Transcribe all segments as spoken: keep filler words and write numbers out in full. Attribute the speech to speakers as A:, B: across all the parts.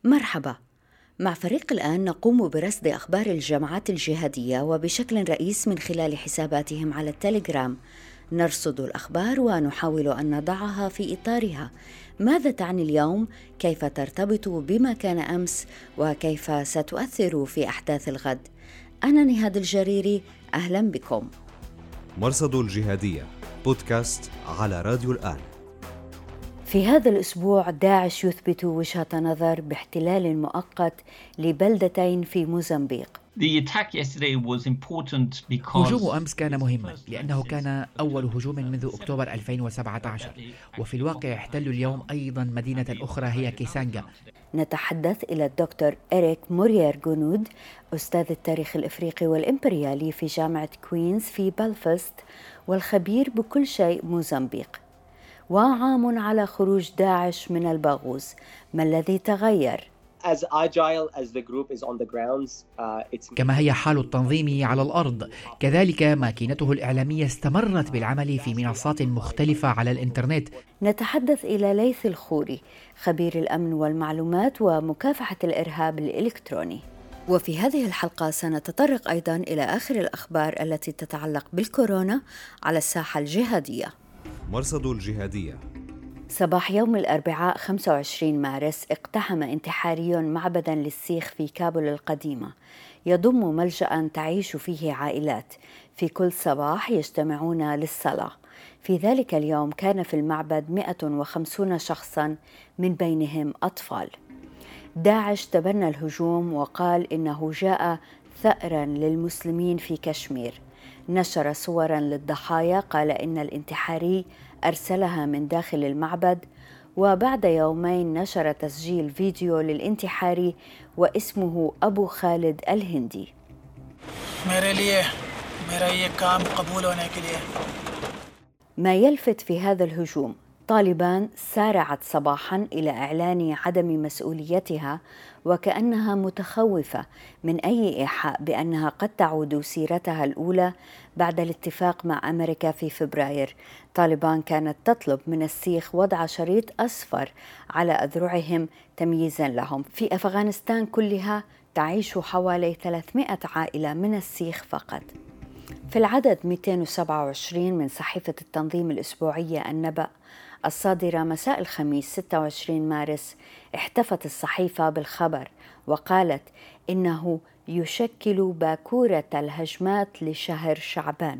A: مرحبا. مع فريق الآن نقوم برصد أخبار الجماعات الجهادية وبشكل رئيس من خلال حساباتهم على التليجرام. نرصد الأخبار ونحاول أن نضعها في إطارها. ماذا تعني اليوم؟ كيف ترتبط بما كان أمس؟ وكيف ستؤثر في أحداث الغد؟ أنا نهاد الجريري، أهلا بكم.
B: مرصد الجهادية بودكاست على راديو الآن.
A: في هذا الأسبوع داعش يثبت وجهة نظر باحتلال مؤقت لبلدتين في موزمبيق.
C: هجوم أمس كان مهما لأنه كان أول هجوم منذ أكتوبر ألفين وسبعة عشر، وفي الواقع احتلوا اليوم أيضا مدينة أخرى هي كيسانجا.
A: نتحدث إلى الدكتور إريك موريير جونود، أستاذ التاريخ الإفريقي والإمبريالي في جامعة كوينز في بلفاست والخبير بكل شيء موزمبيق. وعام على خروج داعش من الباغوز، ما الذي تغير؟
C: كما هي حال التنظيم على الأرض، كذلك ماكينته الإعلامية استمرت بالعمل في منصات مختلفة على الإنترنت.
A: نتحدث إلى ليث الخوري، خبير الأمن والمعلومات ومكافحة الإرهاب الإلكتروني. وفي هذه الحلقة سنتطرق أيضا إلى آخر الأخبار التي تتعلق بالكورونا على الساحة الجهادية.
B: مرصد الجهادية.
A: صباح يوم الأربعاء خمسة وعشرين مارس اقتحم انتحاري معبدا للسيخ في كابول القديمة، يضم ملجأ تعيش فيه عائلات في كل صباح يجتمعون للصلاة. في ذلك اليوم كان في المعبد مئة وخمسين شخصا، من بينهم أطفال. داعش تبنى الهجوم وقال إنه جاء ثأرا للمسلمين في كشمير. نشر صورا للضحايا، قال إن الانتحاري أرسلها من داخل المعبد، وبعد يومين نشر تسجيل فيديو للانتحاري واسمه أبو خالد الهندي. ما يلفت في هذا الهجوم، طالبان سارعت صباحا إلى إعلان عدم مسؤوليتها، وكأنها متخوفة من أي إيحاء بأنها قد تعود سيرتها الأولى بعد الاتفاق مع أمريكا في فبراير. طالبان كانت تطلب من السيخ وضع شريط أصفر على أذرعهم تمييزا لهم. في أفغانستان كلها تعيش حوالي ثلاثمئة عائلة من السيخ فقط. في العدد مئتين وسبعة وعشرين من صحيفة التنظيم الأسبوعية النبأ الصادرة مساء الخميس ستة وعشرين مارس، احتفت الصحيفة بالخبر وقالت إنه يشكل باكورة الهجمات لشهر شعبان.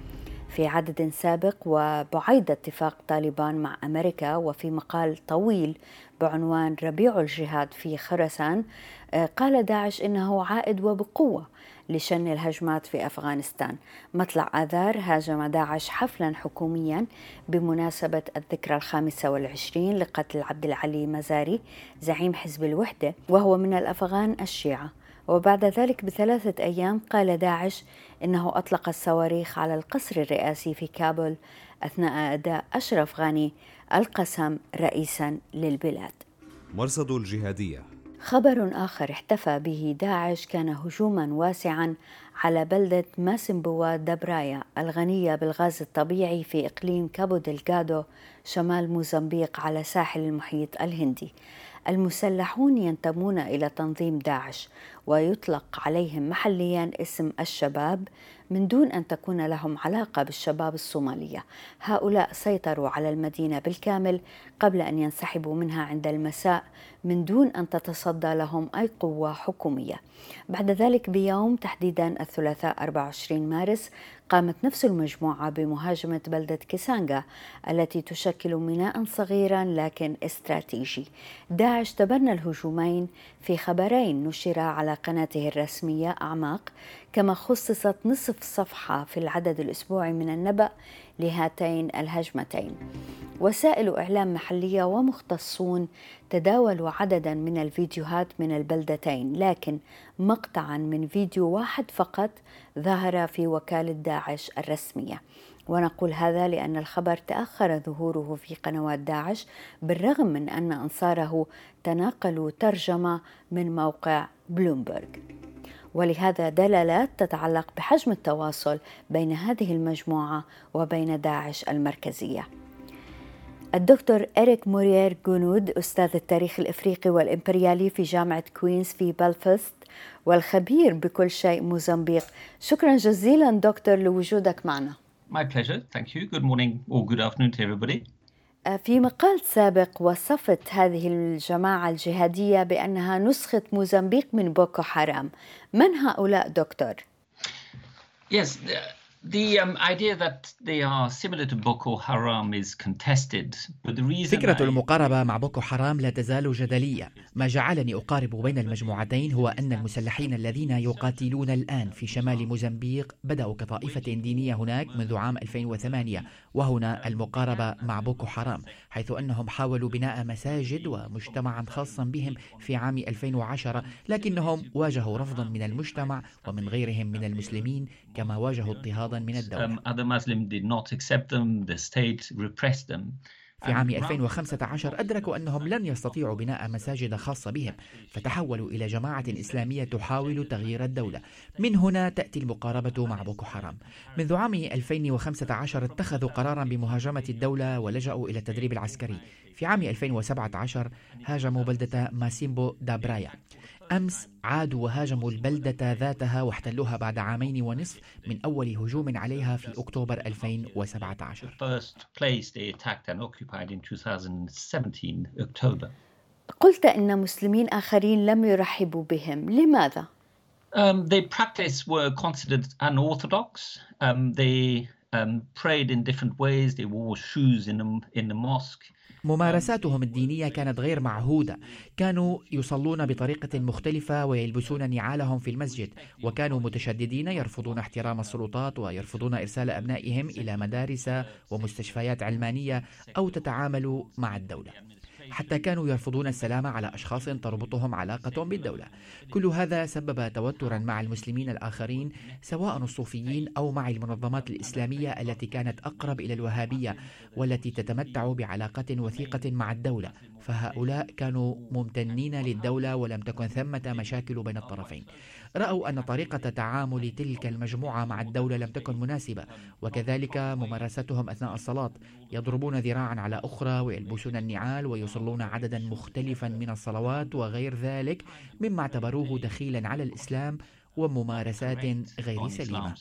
A: في عدد سابق وبعيد اتفاق طالبان مع أمريكا، وفي مقال طويل بعنوان ربيع الجهاد في خراسان، قال داعش إنه عائد وبقوة لشن الهجمات في أفغانستان. مطلع آذار هاجم داعش حفلا حكوميا بمناسبة الذكرى الخامسة والعشرين لقتل عبد العلي مزاري زعيم حزب الوحدة، وهو من الأفغان الشيعة. وبعد ذلك بثلاثة أيام قال داعش إنه أطلق الصواريخ على القصر الرئاسي في كابول أثناء أداء أشرف غاني القسم رئيسا للبلاد.
B: مرصد الجهادية.
A: خبر آخر احتفى به داعش كان هجوما واسعا على بلدة ماسمبوا دبرايا الغنية بالغاز الطبيعي في إقليم كابو دلغادو شمال موزمبيق على ساحل المحيط الهندي. المسلحون ينتمون إلى تنظيم داعش ويطلق عليهم محليا اسم الشباب من دون أن تكون لهم علاقة بالشباب الصومالية. هؤلاء سيطروا على المدينة بالكامل قبل أن ينسحبوا منها عند المساء من دون أن تتصدى لهم أي قوة حكومية. بعد ذلك بيوم، تحديدا الثلاثاء أربعة وعشرين مارس، قامت نفس المجموعة بمهاجمة بلدة كيسانجا التي تشكل ميناء صغيرا لكن استراتيجي. داعش تبنى الهجومين في خبرين نشرا على قناته الرسمية أعماق، كما خصصت نصف صفحة في العدد الأسبوعي من النبأ لهاتين الهجمتين. وسائل إعلام محلية ومختصون تداولوا عددا من الفيديوهات من البلدتين، لكن مقطعا من فيديو واحد فقط ظهر في وكالة داعش الرسمية. ونقول هذا لأن الخبر تأخر ظهوره في قنوات داعش بالرغم من أن أنصاره تناقلوا ترجمة من موقع بلومبرغ. ولهذا دلالات تتعلق بحجم التواصل بين هذه المجموعة وبين داعش المركزية. الدكتور إريك موريير جونود، أستاذ التاريخ الإفريقي والإمبريالي في جامعة كوينز في بلفاست والخبير بكل شيء موزمبيق. شكرا جزيلا دكتور لوجودك معنا.
D: My pleasure. Thank you. Good morning or good afternoon to everybody.
A: في مقال سابق وصفت هذه الجماعة الجهادية بأنها نسخة موزمبيق من بوكو حرام. من هؤلاء دكتور؟
D: Yes, the, the um, idea that they are similar to Boko Haram is contested, but the reason
C: فكرة
D: I...
C: المقاربة مع بوكو حرام لا تزال جدلية. ما جعلني أقارب بين المجموعتين هو أن المسلحين الذين يقاتلون الآن في شمال موزمبيق بدأوا كطائفة دينية هناك منذ عام ألفين وثمانية، وهنا المقاربة مع بوكو حرام حيث أنهم حاولوا بناء مساجد ومجتمعا خاصا بهم في عام ألفين وعشرة، لكنهم واجهوا رفضا من المجتمع ومن غيرهم من المسلمين، كما واجهوا اضطهادا من الدولة.
D: Um, other Muslims did not accept them. The state repressed them.
C: في عام ألفين وخمسة عشر أدركوا أنهم لن يستطيعوا بناء مساجد خاصة بهم، فتحولوا إلى جماعة إسلامية تحاول تغيير الدولة. من هنا تأتي المقاربة مع بوكو حرام. منذ عام ألفين وخمسة عشر اتخذوا قرارا بمهاجمة الدولة ولجأوا إلى التدريب العسكري. في عام ألفين وسبعة عشر هاجموا بلدة ماسيمبو دا برايا. أمس عادوا وهاجموا البلدة ذاتها واحتلوها بعد عامين ونصف من أول هجوم عليها في أكتوبر ألفين وسبعة عشر.
A: قلت إن مسلمين آخرين لم يرحبوا بهم، لماذا؟
D: Um, their practice were considered unorthodox. Um, they um, prayed in different ways. They wore shoes in the, in the mosque.
C: ممارساتهم الدينية كانت غير معهودة، كانوا يصلون بطريقة مختلفة ويلبسون نعالهم في المسجد، وكانوا متشددين يرفضون احترام السلطات ويرفضون إرسال أبنائهم إلى مدارس ومستشفيات علمانية أو تتعاملوا مع الدولة. حتى كانوا يرفضون السلام على أشخاص تربطهم علاقة بالدولة. كل هذا سبب توترا مع المسلمين الآخرين سواء الصوفيين أو مع المنظمات الإسلامية التي كانت أقرب إلى الوهابية والتي تتمتع بعلاقة وثيقة مع الدولة، فهؤلاء كانوا ممتنين للدولة ولم تكن ثمة مشاكل بين الطرفين. رأوا أن طريقة تعامل تلك المجموعة مع الدولة لم تكن مناسبة، وكذلك ممارستهم أثناء الصلاة، يضربون ذراعا على أخرى ويلبسون النعال ويصلون عددا مختلفا من الصلوات وغير ذلك مما اعتبروه دخيلا على الإسلام وممارسات غير سليمة.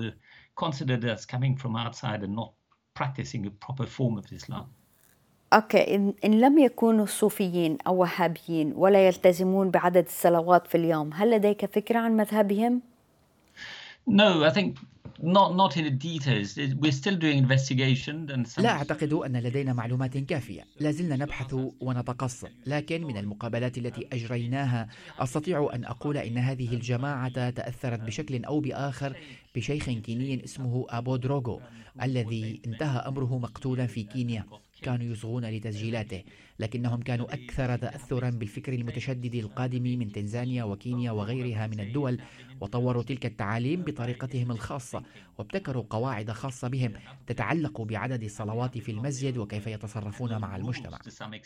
A: أوكي، إن, إن لم يكونوا صوفيين أو وهابيين ولا يلتزمون بعدد الصلوات في اليوم، هل لديك فكرة عن مذهبهم؟
D: No, I think not not in the details. We're still doing investigation and some...
C: لا أعتقد أن لدينا معلومات كافية، لازلنا نبحث ونتقصى، لكن من المقابلات التي أجريناها أستطيع أن أقول إن هذه الجماعة تأثرت بشكل أو بآخر بشيخ كيني اسمه أبو دروغو الذي انتهى أمره مقتولا في كينيا. كانوا يصغون لتسجيلاته، لكنهم كانوا أكثر تأثرا بالفكر المتشدد القادم من تنزانيا وكينيا وغيرها من الدول، وطوروا تلك التعاليم بطريقتهم الخاصة وابتكروا قواعد خاصة بهم تتعلق بعدد الصلوات في المسجد وكيف يتصرفون مع المجتمع.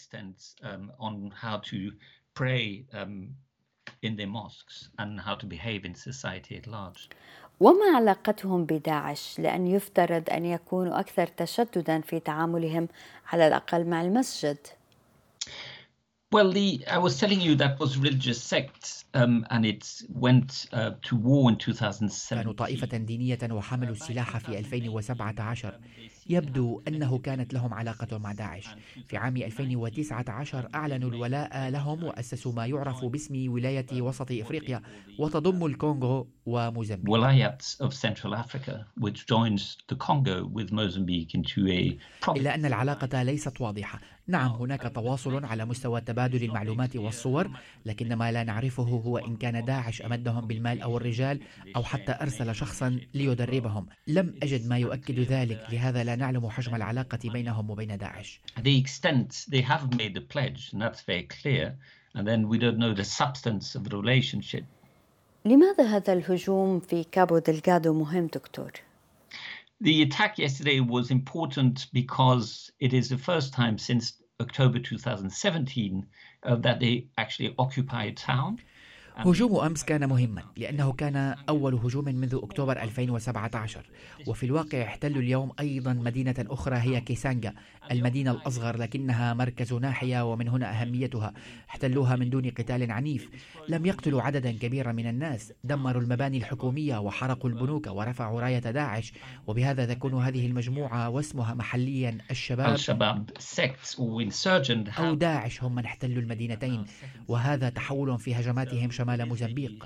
D: in their mosques and how to behave in society at large.
A: وما علاقتهم بداعش، لأن يفترض أن يكونوا أكثر تشدداً في تعاملهم على الأقل مع المسجد؟
D: Well, the I was telling you that was religious sect, um, and it went uh, to war in two thousand seven.
C: كانوا طائفة دينية وحملوا السلاح في ألفين وسبعة عشر. يبدو أنه كانت لهم علاقة مع داعش. في عام ألفين وتسعة عشر أعلنوا الولاء لهم وأسسوا ما يعرف باسم ولاية وسط إفريقيا، وتضم الكونغو وموزمبيق.
D: ولاية of Central Africa, which joins the Congo with Mozambique into a province.
C: إلا أن العلاقة ليست واضحة. نعم، هناك تواصل على مستوى تبادل المعلومات والصور، لكن ما لا نعرفه هو إن كان داعش أمدهم بالمال أو الرجال أو حتى أرسل شخصا ليدربهم. لم أجد ما يؤكد ذلك، لهذا لا نعلم حجم العلاقة بينهم وبين داعش.
D: The extent they have made the pledge, and that's very clear, and then we don't know the substance of the relationship.
A: لماذا هذا الهجوم في كابو دلغادو مهم دكتور؟
D: The attack yesterday was important because it is the first time since October twenty seventeen uh, that they actually occupy a town.
C: هجوم أمس كان مهما لأنه كان أول هجوم منذ أكتوبر ألفين وسبعة عشر، وفي الواقع احتلوا اليوم أيضا مدينة أخرى هي كيسانجا، المدينة الأصغر لكنها مركز ناحية ومن هنا أهميتها. احتلوها من دون قتال عنيف، لم يقتلوا عددا كبيرا من الناس، دمروا المباني الحكومية وحرقوا البنوك ورفعوا راية داعش، وبهذا تكون هذه المجموعة واسمها محليا الشباب أو داعش هم من احتلوا المدينتين، وهذا تحول في هجماتهم شمال موزمبيق.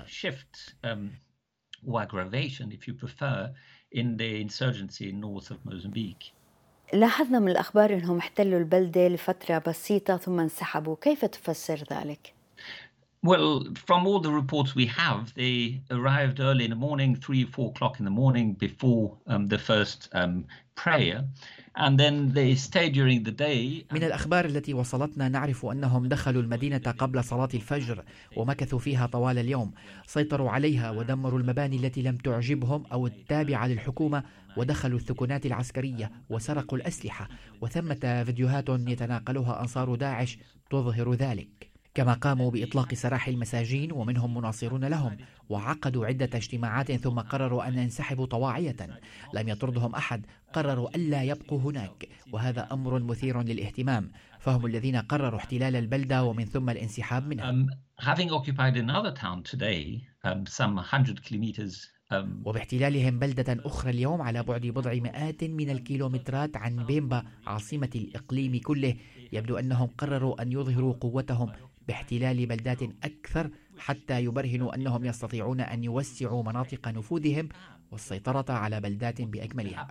A: لاحظنا من الأخبار أنهم احتلوا البلدة لفترة بسيطة ثم انسحبوا، كيف تفسر ذلك؟
D: Well, from all the reports we have, they arrived early in the morning, three, four o'clock in the morning before um, the first um, prayer. And then they stayed during the day.
C: من الأخبار التي وصلتنا نعرف أنهم دخلوا المدينة قبل صلاة الفجر ومكثوا فيها طوال اليوم، سيطروا عليها ودمروا المباني التي لم تعجبهم أو التابعة للحكومة، ودخلوا الثكنات العسكرية وسرقوا الأسلحة، وثمة فيديوهات يتناقلها أنصار داعش تظهر ذلك. كما قاموا بإطلاق سراح المساجين ومنهم مناصرون لهم، وعقدوا عدة اجتماعات ثم قرروا أن ينسحبوا طواعية. لم يطردهم أحد، قرروا ألا يبقوا هناك، وهذا أمر مثير للاهتمام، فهم الذين قرروا احتلال البلدة ومن ثم الانسحاب منها.
D: Um, having occupied another town today, um, some one hundred kilometers um...
C: وباحتلالهم بلدة أخرى اليوم على بعد بضع مئات من الكيلومترات عن بيمبا عاصمة الإقليم كله، يبدو أنهم قرروا أن يظهروا قوتهم باحتلال بلدات أكثر حتى يبرهنوا أنهم يستطيعون أن يوسعوا مناطق نفوذهم والسيطرة على بلدات بأكملها.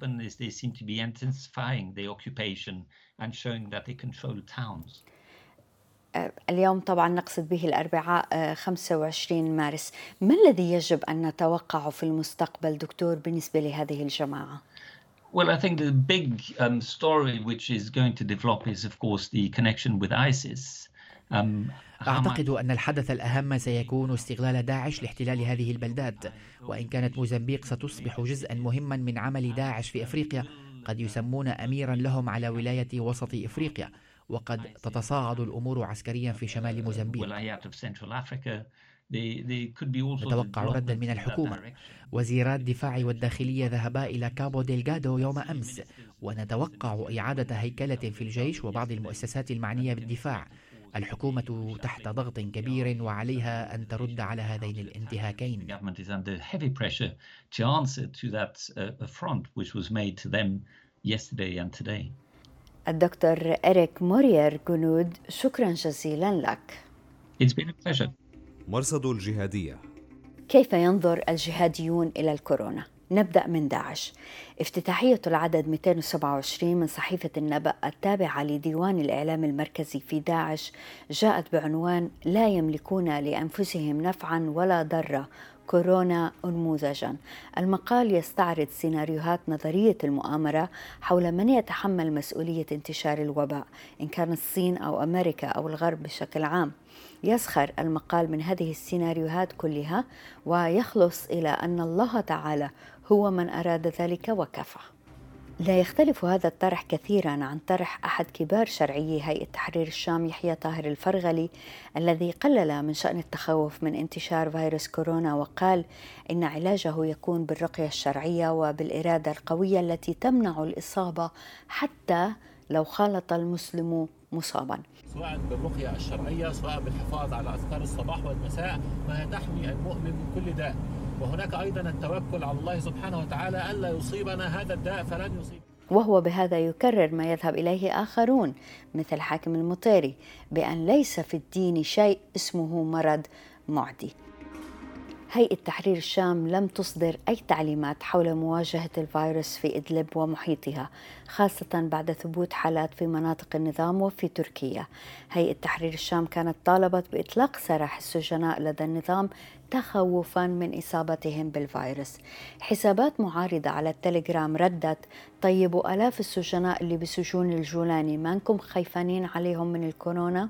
A: اليوم طبعا نقصد به الأربعاء خمسة وعشرين مارس، ما الذي يجب أن نتوقعه في المستقبل دكتور بالنسبة لهذه الجماعة؟
D: Well, I think the big um, story which is going to develop is of course the connection with ISIS.
C: أعتقد أن الحدث الأهم سيكون استغلال داعش لاحتلال هذه البلدات، وإن كانت موزمبيق ستصبح جزءا مهما من عمل داعش في أفريقيا، قد يسمون أميرا لهم على ولاية وسط إفريقيا، وقد تتصاعد الأمور عسكريا في شمال موزمبيق. نتوقع ردا من الحكومة. وزيرا الدفاع والداخلية ذهبا إلى كابو ديلغادو يوم أمس، ونتوقع إعادة هيكلة في الجيش وبعض المؤسسات المعنية بالدفاع. الحكومة تحت ضغط كبير وعليها أن ترد على هذين الانتهاكين.
A: الدكتور إريك موريير جنود، شكرا جزيلا لك.
D: It's been a pleasure.
B: مرصد الجهادية.
A: كيف ينظر الجهاديون إلى الكورونا؟ نبدأ من داعش. افتتاحية العدد مئتين وسبعة وعشرين من صحيفة النبأ التابعة لديوان الإعلام المركزي في داعش جاءت بعنوان لا يملكون لأنفسهم نفعا ولا ضرا، كورونا أنموذجا. المقال يستعرض سيناريوهات نظرية المؤامرة حول من يتحمل مسؤولية انتشار الوباء، إن كان الصين أو أمريكا أو الغرب بشكل عام. يسخر المقال من هذه السيناريوهات كلها ويخلص إلى أن الله تعالى هو من أراد ذلك وكفى. لا يختلف هذا الطرح كثيرا عن طرح أحد كبار شرعيي هيئة تحرير الشام يحيى طاهر الفرغلي، الذي قلل من شأن التخوف من انتشار فيروس كورونا وقال إن علاجه يكون بالرقية الشرعية وبالإرادة القوية التي تمنع الإصابة حتى لو خالط المسلم مصابا.
E: سواء بالرقية الشرعية سواء بالحفاظ على أذكار الصباح والمساء، فهي تحمي المؤمن من كل داء. وهناك أيضا التوكل على الله سبحانه وتعالى ألا يصيبنا هذا الداء فلن يصيب.
A: وهو بهذا يكرر ما يذهب إليه آخرون مثل حاكم المطيري بأن ليس في الدين شيء اسمه مرض معدي. هيئة تحرير الشام لم تصدر أي تعليمات حول مواجهة الفيروس في إدلب ومحيطها، خاصة بعد ثبوت حالات في مناطق النظام وفي تركيا. هيئة تحرير الشام كانت طالبت بإطلاق سراح السجناء لدى النظام تخوفا من إصابتهم بالفيروس. حسابات معارضة على التليجرام ردت: طيبوا آلاف السجناء اللي بسجون الجولاني، ما انكم خايفانين عليهم من الكورونا؟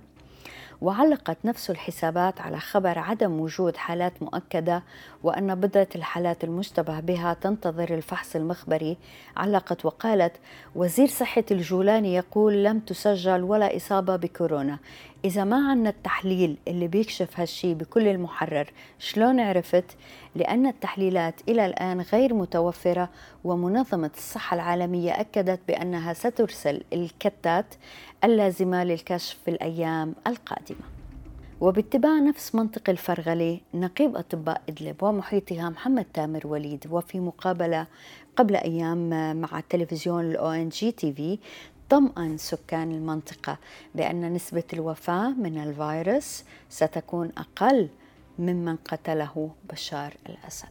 A: وعلقت نفس الحسابات على خبر عدم وجود حالات مؤكدة وأن بضعة الحالات المشتبه بها تنتظر الفحص المخبري. علقت وقالت: وزير صحة الجولاني يقول لم تسجل ولا إصابة بكورونا، إذا ما عنا التحليل اللي بيكشف هالشي بكل المحرر، شلون عرفت؟ لأن التحليلات إلى الآن غير متوفرة، ومنظمة الصحة العالمية أكدت بأنها سترسل الكتات اللازمة للكشف في الأيام القادمة. وباتباع نفس منطق الفرغلة، نقيب أطباء إدلب ومحيطها محمد تامر وليد، وفي مقابلة قبل أيام مع التلفزيون الأو إن جي تي في، طمأن سكان المنطقة بأن نسبة الوفاة من الفيروس ستكون أقل ممن قتله بشار الأسد.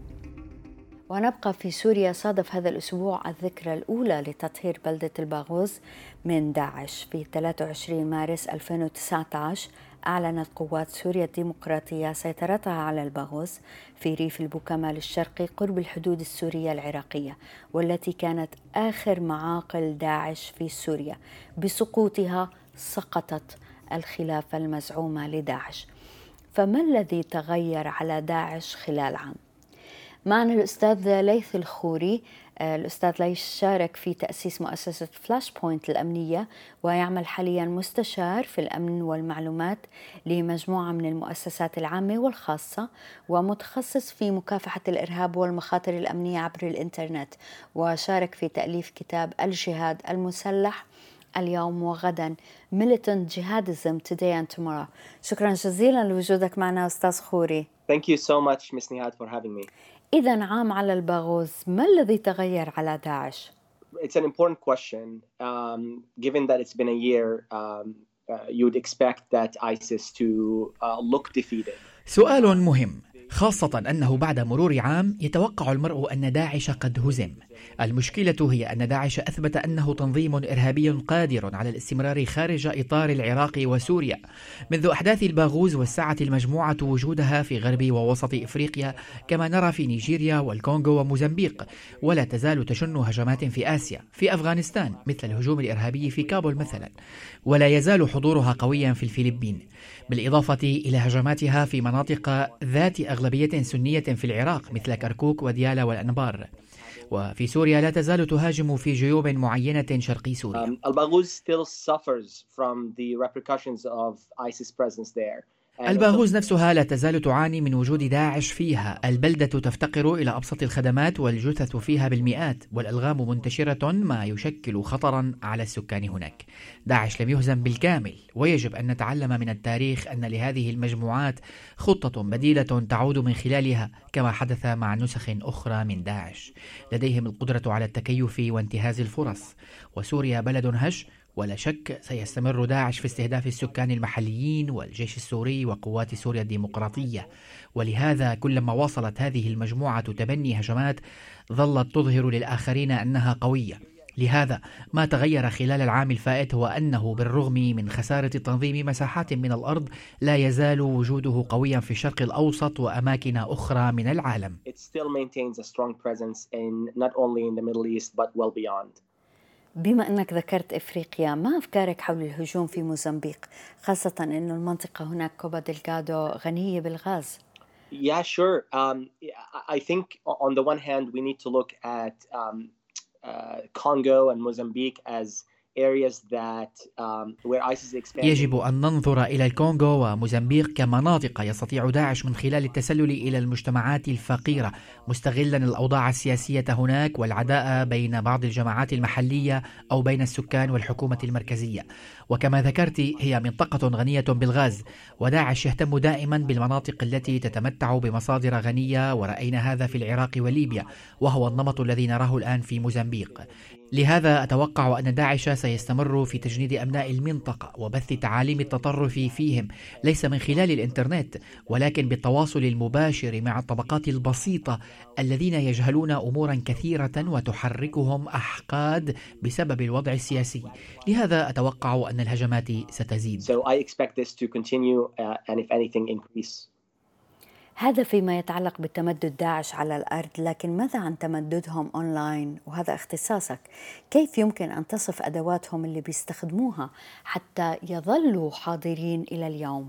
A: ونبقى في سوريا. صادف هذا الأسبوع الذكرى الأولى لتطهير بلدة الباغوز من داعش. في ثلاثة وعشرين مارس ألفين وتسعة عشر أعلنت قوات سوريا الديمقراطية سيطرتها على الباغوز في ريف البوكمال الشرقي قرب الحدود السورية العراقية، والتي كانت آخر معاقل داعش في سوريا. بسقوطها سقطت الخلافة المزعومة لداعش. فما الذي تغير على داعش خلال عام؟ معنا الأستاذ ليث الخوري. الأستاذ ليث شارك في تأسيس مؤسسة فلاش بوينت الأمنية، ويعمل حاليا مستشار في الأمن والمعلومات لمجموعة من المؤسسات العامة والخاصة، ومتخصص في مكافحة الإرهاب والمخاطر الأمنية عبر الإنترنت، وشارك في تأليف كتاب الجهاد المسلح اليوم وغدا Militant Jihadism Today and Tomorrow. شكرا جزيلا لوجودك معنا أستاذ خوري.
F: Thank you so much, Miss Nihad, for having me.
A: إذن عام على الباغوز، ما الذي تغير على داعش؟
F: It's an important question. Um, given that it's been a year, um, uh, you would expect that ISIS to uh, look defeated.
C: سؤال مهم، خاصة أنه بعد مرور عام يتوقع المرء أن داعش قد هزم. المشكلة هي أن داعش أثبت أنه تنظيم إرهابي قادر على الاستمرار خارج إطار العراق وسوريا. منذ أحداث الباغوز وسعت المجموعة وجودها في غرب ووسط إفريقيا، كما نرى في نيجيريا والكونغو وموزمبيق، ولا تزال تشن هجمات في آسيا، في أفغانستان مثل الهجوم الإرهابي في كابول مثلا، ولا يزال حضورها قويا في الفلبين، بالإضافة إلى هجماتها في مناطق ذات أغلبية سنية في العراق مثل كركوك وديالى والأنبار. وفي سوريا لا تزال تهاجم في جيوب معينة شرقي سوريا.
F: الباغوز still suffers from the repercussions of ISIS presence there.
C: الباغوز نفسها لا تزال تعاني من وجود داعش فيها. البلدة تفتقر إلى أبسط الخدمات، والجثث فيها بالمئات، والألغام منتشرة، ما يشكل خطرا على السكان هناك. داعش لم يهزم بالكامل، ويجب أن نتعلم من التاريخ أن لهذه المجموعات خطة بديلة تعود من خلالها، كما حدث مع نسخ أخرى من داعش. لديهم القدرة على التكيف وانتهاز الفرص، وسوريا بلد هش، ولا شك سيستمر داعش في استهداف السكان المحليين والجيش السوري وقوات سوريا الديمقراطية. ولهذا كلما واصلت هذه المجموعة تبني هجمات، ظلت تظهر للآخرين أنها قوية. لهذا ما تغير خلال العام الفائت هو أنه بالرغم من خسارة تنظيم مساحات من الأرض، لا يزال وجوده قويا في الشرق الأوسط وأماكن أخرى من العالم.
F: It still maintains a strong presence in not only in the Middle East but well beyond.
A: بما أنك ذكرت إفريقيا، ما أفكارك حول الهجوم في موزمبيق، خاصة أن المنطقة هناك كوبا ديلغادو غنية بالغاز؟
F: Yeah, sure. Um, I think on the one hand, we need to look at um, uh, Congo and Mozambique as areas that um, where ISIS expanded.
C: يجب أن ننظر إلى الكونغو وموزمبيق كمناطق يستطيع داعش من خلال التسلل إلى المجتمعات الفقيرة، مستغلا الأوضاع السياسية هناك والعداء بين بعض الجماعات المحلية أو بين السكان والحكومة المركزية. وكما ذكرت، هي منطقة غنية بالغاز، وداعش يهتم دائما بالمناطق التي تتمتع بمصادر غنية، ورأينا هذا في العراق وليبيا، وهو النمط الذي نراه الآن في موزمبيق. لهذا أتوقع أن داعش سيستمر في تجنيد أبناء المنطقة وبث تعاليم التطرف فيهم، ليس من خلال الإنترنت، ولكن بالتواصل المباشر مع الطبقات البسيطة الذين يجهلون أمورا كثيرة وتحركهم أحقاد بسبب الوضع السياسي. لهذا أتوقع أن الهجمات ستزيد.
F: So I expect this to continue uh, and if anything increase.
A: هذا فيما يتعلق بتمدد داعش على الأرض، لكن ماذا عن تمددهم أونلاين؟ وهذا اختصاصك. كيف يمكن أن تصف أدواتهم اللي بيستخدموها حتى يظلوا حاضرين إلى اليوم؟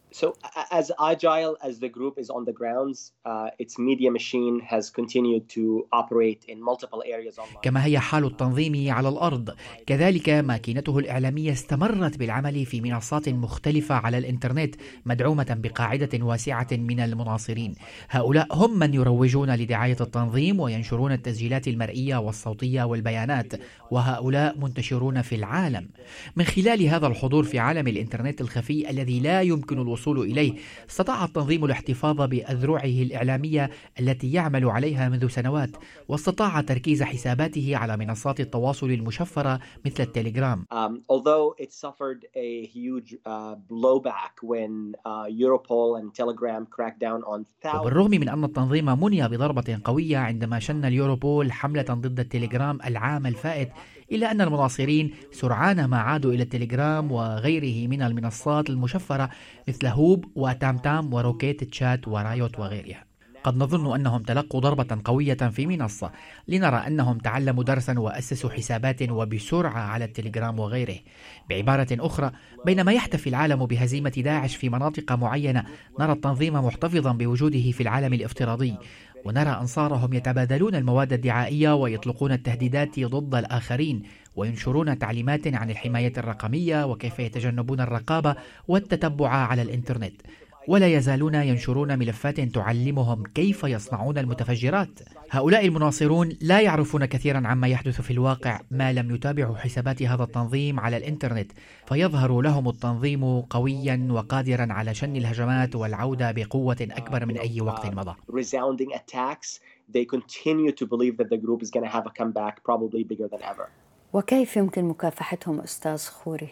F: So as agile as the group is on the grounds, uh, its media machine has continued to operate in multiple areas online.
C: كما هي حال التنظيم على الأرض، كذلك ماكينته الإعلامية استمرت بالعمل في منصات مختلفة على الإنترنت مدعومة بقاعدة واسعة من المناصرين. هؤلاء هم من يروجون لدعاية التنظيم وينشرون التسجيلات المرئية والصوتية والبيانات، وهؤلاء منتشرون في العالم. من خلال هذا الحضور في عالم الإنترنت الخفي الذي لا يمكن الوصول إليه، استطاع التنظيم الاحتفاظ بأذرعه الإعلامية التي يعمل عليها منذ سنوات، واستطاع تركيز حساباته على منصات التواصل المشفرة مثل التليجرام.
F: Um, although it suffered a huge uh, blowback when uh, Europol and Telegram cracked down on thousands.
C: وبالرغم من أن التنظيم مني بضربة قوية عندما شن اليوروبول حملة ضد التليجرام العام الفائت، إلا أن المناصرين سرعان ما عادوا إلى التليجرام وغيره من المنصات المشفرة مثل هوب وتامتام وروكيت تشات ورايوت وغيرها. قد نظن أنهم تلقوا ضربة قوية في منصة، لنرى أنهم تعلموا درسا وأسسوا حسابات وبسرعة على التليجرام وغيره. بعبارة أخرى، بينما يحتفي العالم بهزيمة داعش في مناطق معينة، نرى التنظيم محتفظا بوجوده في العالم الافتراضي، ونرى أنصارهم يتبادلون المواد الدعائية ويطلقون التهديدات ضد الآخرين، وينشرون تعليمات عن الحماية الرقمية وكيف يتجنبون الرقابة والتتبع على الإنترنت، ولا يزالون ينشرون ملفات تعلمهم كيف يصنعون المتفجرات. هؤلاء المناصرون لا يعرفون كثيرا عما يحدث في الواقع ما لم يتابعوا حسابات هذا التنظيم على الإنترنت، فيظهر لهم التنظيم قويا وقادرا على شن الهجمات والعودة بقوة أكبر من أي وقت مضى.
F: Resounding attacks, they continue to believe that the group is going to have a comeback probably bigger than ever.
A: وكيف يمكن مكافحتهم أستاذ خوري؟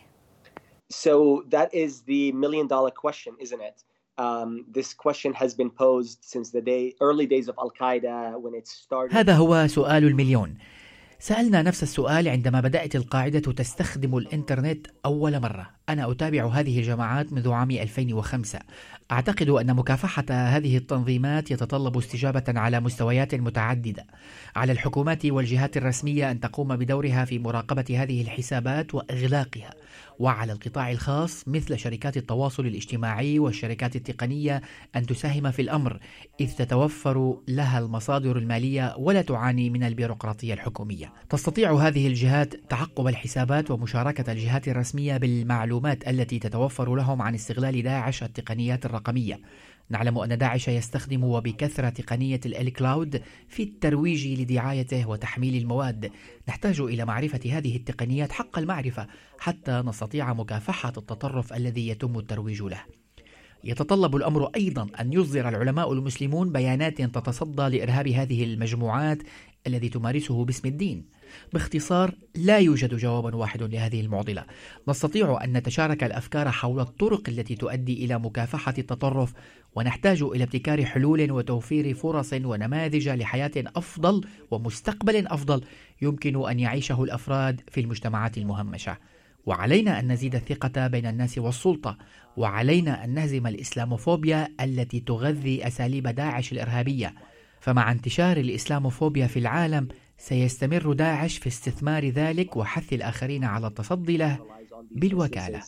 F: So that is the million dollar question, isn't it? Um, this question has been posed since the day, early days of Al-Qaeda when it started.
C: هذا هو سؤال المليون. سألنا نفس السؤال عندما بدأت القاعدة تستخدم الإنترنت أول مرة. أنا أتابع هذه الجماعات منذ عام ألفين وخمسة. أعتقد أن مكافحة هذه التنظيمات يتطلب استجابة على مستويات متعددة. على الحكومات والجهات الرسمية أن تقوم بدورها في مراقبة هذه الحسابات وإغلاقها، وعلى القطاع الخاص مثل شركات التواصل الاجتماعي والشركات التقنية أن تساهم في الأمر، إذ تتوفر لها المصادر المالية ولا تعاني من البيروقراطية الحكومية. تستطيع هذه الجهات تعقب الحسابات ومشاركة الجهات الرسمية بالمعلومات التي تتوفر لهم عن استغلال داعش التقنيات الرقمية. نعلم أن داعش يستخدم وبكثرة تقنية الكلاود في الترويج لدعايته وتحميل المواد. نحتاج إلى معرفة هذه التقنيات حق المعرفة حتى نستطيع مكافحة التطرف الذي يتم الترويج له. يتطلب الأمر أيضا أن يصدر العلماء المسلمون بيانات تتصدى لإرهاب هذه المجموعات الذي تمارسه باسم الدين. باختصار، لا يوجد جواب واحد لهذه المعضلة. نستطيع أن نتشارك الأفكار حول الطرق التي تؤدي إلى مكافحة التطرف، ونحتاج إلى ابتكار حلول وتوفير فرص ونماذج لحياة أفضل ومستقبل أفضل يمكن أن يعيشه الأفراد في المجتمعات المهمشة. وعلينا أن نزيد الثقة بين الناس والسلطة، وعلينا أن نهزم الإسلاموفوبيا التي تغذي أساليب داعش الإرهابية. فمع انتشار الإسلاموفوبيا في العالم سيستمر داعش في استثمار ذلك وحث الآخرين على التصدي له بالوكالة.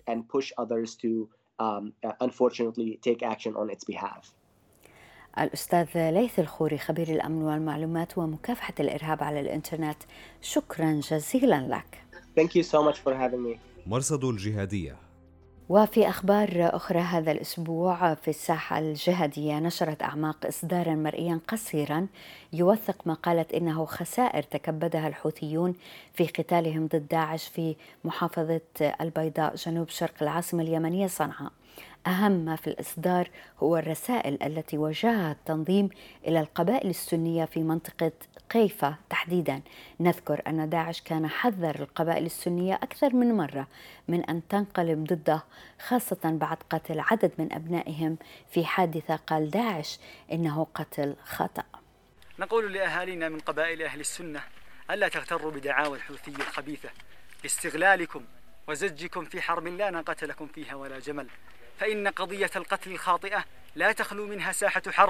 A: الأستاذ ليث الخوري، خبير الأمن والمعلومات ومكافحة الإرهاب على الإنترنت، شكرا جزيلا لك.
F: Thank you so much for having me.
B: مرصد الجهادية.
A: وفي أخبار أخرى هذا الأسبوع في الساحة الجهادية، نشرت أعماق إصدارا مرئيا قصيرا يوثق ما قالت إنه خسائر تكبدها الحوثيون في قتالهم ضد داعش في محافظة البيضاء جنوب شرق العاصمة اليمنية صنعاء. أهم ما في الإصدار هو الرسائل التي وجهها التنظيم إلى القبائل السنية في منطقة قيفة تحديدا. نذكر أن داعش كان حذر القبائل السنية أكثر من مرة من أن تنقلب ضده، خاصة بعد قتل عدد من أبنائهم في حادثة قال داعش إنه قتل خطأ.
G: نقول لأهالينا من قبائل أهل السنة ألا تغتروا بدعاوى الحوثي الخبيثة لاستغلالكم وزجكم في حرب لا ناقة لكم فيها ولا جمل، فإن قضية القتل الخاطئة لا تخلو منها ساحة حرب.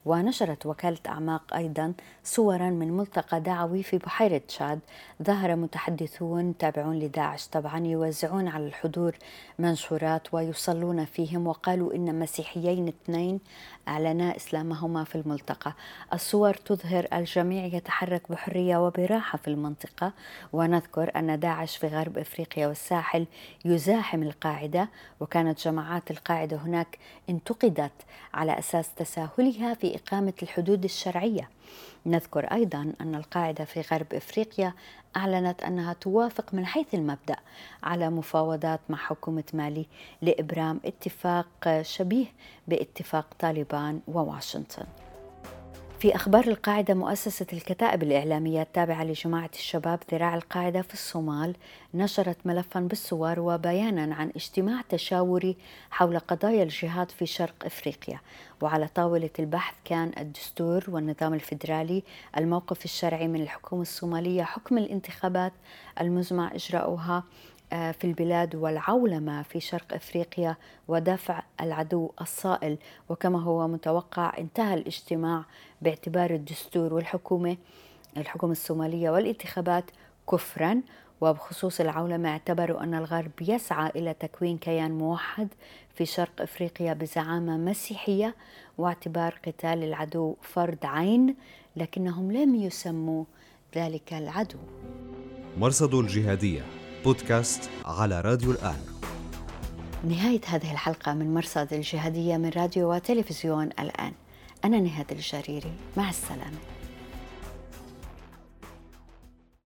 A: ونشرت وكالة أعماق أيضا صورا من ملتقى دعوي في بحيرة تشاد. ظهر متحدثون تابعون لداعش طبعا يوزعون على الحضور منشورات ويصلون فيهم، وقالوا إن مسيحيين اثنين أعلنا إسلامهما في الملتقى. الصور تظهر الجميع يتحرك بحرية وبراحة في المنطقة. ونذكر أن داعش في غرب إفريقيا والساحل يزاحم القاعدة، وكانت جماعات القاعدة هناك انتقدت على أساس تساهلها في إقامة الحدود الشرعية. نذكر أيضا أن القاعدة في غرب إفريقيا أعلنت أنها توافق من حيث المبدأ على مفاوضات مع حكومة مالي لإبرام اتفاق شبيه باتفاق طالبان وواشنطن. في أخبار القاعدة، مؤسسة الكتائب الإعلامية التابعة لجماعة الشباب ذراع القاعدة في الصومال نشرت ملفا بالصور وبيانا عن اجتماع تشاوري حول قضايا الجهاد في شرق إفريقيا. وعلى طاولة البحث كان الدستور والنظام الفيدرالي، الموقف الشرعي من الحكومة الصومالية، حكم الانتخابات المزمع إجراؤها في البلاد والعولمة في شرق إفريقيا، ودفع العدو الصائل. وكما هو متوقع انتهى الاجتماع باعتبار الدستور والحكومة الحكومة الصومالية والانتخابات كفرا. وبخصوص العولمة اعتبروا أن الغرب يسعى إلى تكوين كيان موحد في شرق إفريقيا بزعامة مسيحية، واعتبار قتال العدو فرض عين، لكنهم لم يسموا ذلك العدو.
B: مرصد الجهادية بودكاست على راديو الآن.
A: نهاية هذه الحلقة من مرصد الجهادية من راديو وتلفزيون الآن. أنا نهاد الجريري، مع السلامة.